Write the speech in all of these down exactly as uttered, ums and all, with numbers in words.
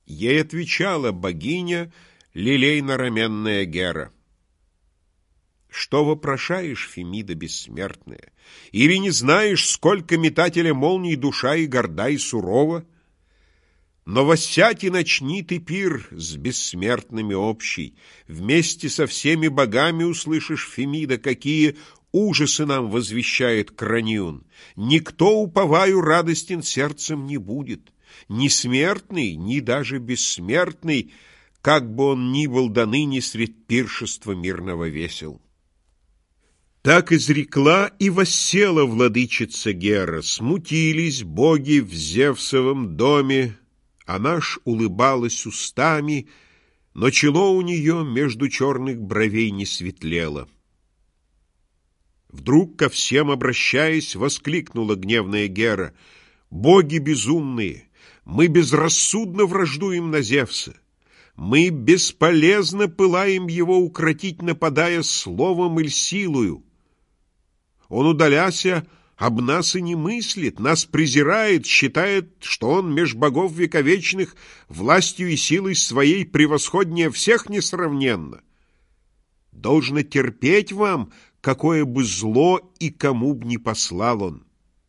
Ей отвечала богиня, лилейно-раменная Гера: «Что вопрошаешь, Фемида бессмертная? Или не знаешь, сколько метателя молний душа и горда, и сурова? Но воссядь и начни ты пир с бессмертными общий. Вместе со всеми богами услышишь, Фемида, какие ужасы нам возвещает Краниун. Никто, уповаю, радостен сердцем не будет. Ни смертный, ни даже бессмертный, как бы он ни был до ныне средь пиршества мирного весел». Так изрекла и воссела владычица Гера. Смутились боги в Зевсовом доме, она ж улыбалась устами, но чело у нее между черных бровей не светлело. Вдруг, ко всем обращаясь, воскликнула гневная Гера: «Боги безумные! Мы безрассудно враждуем на Зевса! Мы бесполезно пылаем его укротить, нападая словом или силою! Он, удаляся, об нас и не мыслит, нас презирает, считает, что он меж богов вековечных властью и силой своей превосходнее всех несравненно. Должно терпеть вам, какое бы зло и кому б ни послал он.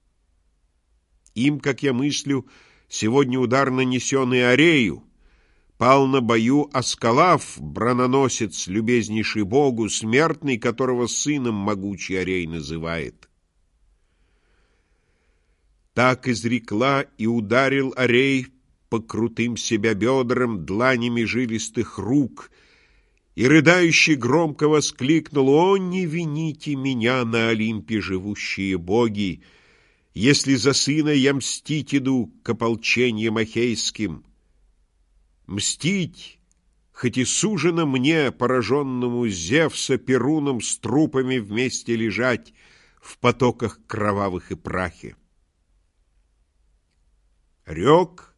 Им, как я мыслю, сегодня удар нанесенный Арею, пал на бою Аскалав, брононосец, любезнейший богу, смертный, которого сыном могучий Арей называет». Так изрекла, и ударил Арей по крутым себя бедрам дланями жилистых рук, и рыдающий громко воскликнул: «О, не вините меня на Олимпе, живущие боги, если за сына я мстить иду к ополчениям ахейским. Мстить, хоть и сужено мне, пораженному Зевса Перуном, с трупами вместе лежать в потоках кровавых и прахе». Рек,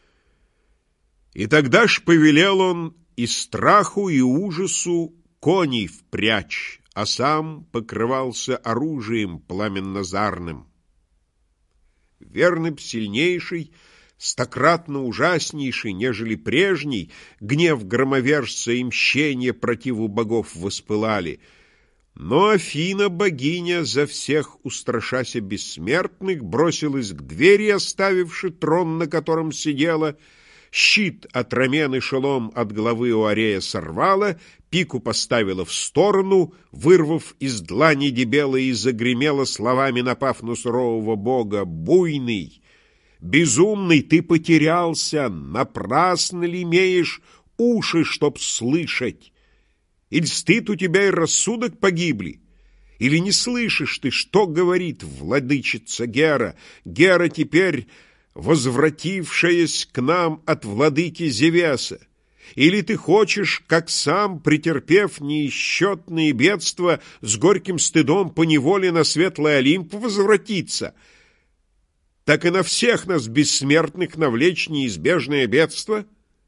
и тогда ж повелел он и страху, и ужасу коней впрячь, а сам покрывался оружием пламенно-зарным. Верно б сильнейший, стократно ужаснейший, нежели прежний, гнев громовержца и мщение противу богов воспылали. Но Афина, богиня, за всех устрашася бессмертных, бросилась к двери, оставивши трон, на котором сидела, щит от рамен и шелом от головы у Арея сорвала, пику поставила в сторону, вырвав из длани дебела, и загремела словами, напав на сурового бога: «Буйный, безумный, ты потерялся, напрасно ли имеешь уши, чтоб слышать? Или стыд у тебя и рассудок погибли? Или не слышишь ты, что говорит владычица Гера, Гера, теперь возвратившаяся к нам от владыки Зевеса? Или ты хочешь, как сам, претерпев неисчетные бедства, с горьким стыдом поневоле на светлый Олимп возвратиться, так и на всех нас, бессмертных, навлечь неизбежное бедство?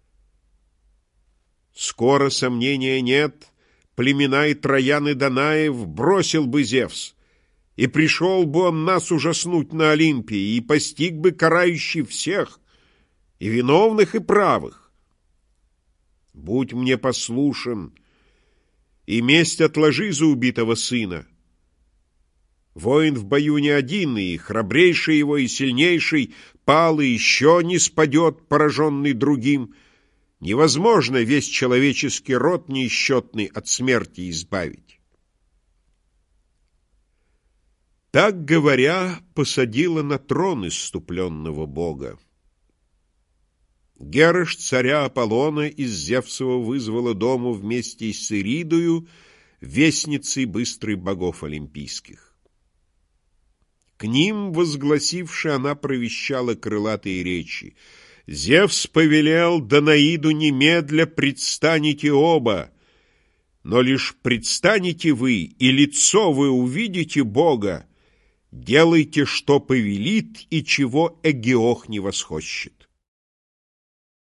Скоро, сомнения нет, племена и Троян и Данаев бросил бы Зевс, и пришел бы он нас ужаснуть на Олимпе, и постиг бы карающий всех, и виновных, и правых. Будь мне послушен, и месть отложи за убитого сына. Воин в бою не один, и храбрейший его, и сильнейший пал, и еще не спадет, пораженный другим. Невозможно весь человеческий род неисчетный от смерти избавить». Так говоря, посадила на трон исступленного бога. Гера ж царя Аполлона из Зевсова вызвала дому вместе с Иридою, вестницей быстрой богов олимпийских. К ним, возгласивши, она провещала крылатые речи: «Зевс повелел Данаиду немедля предстанете оба, но лишь предстанете вы, и лицо вы увидите Бога, делайте, что повелит, и чего Эгеох не восхощет».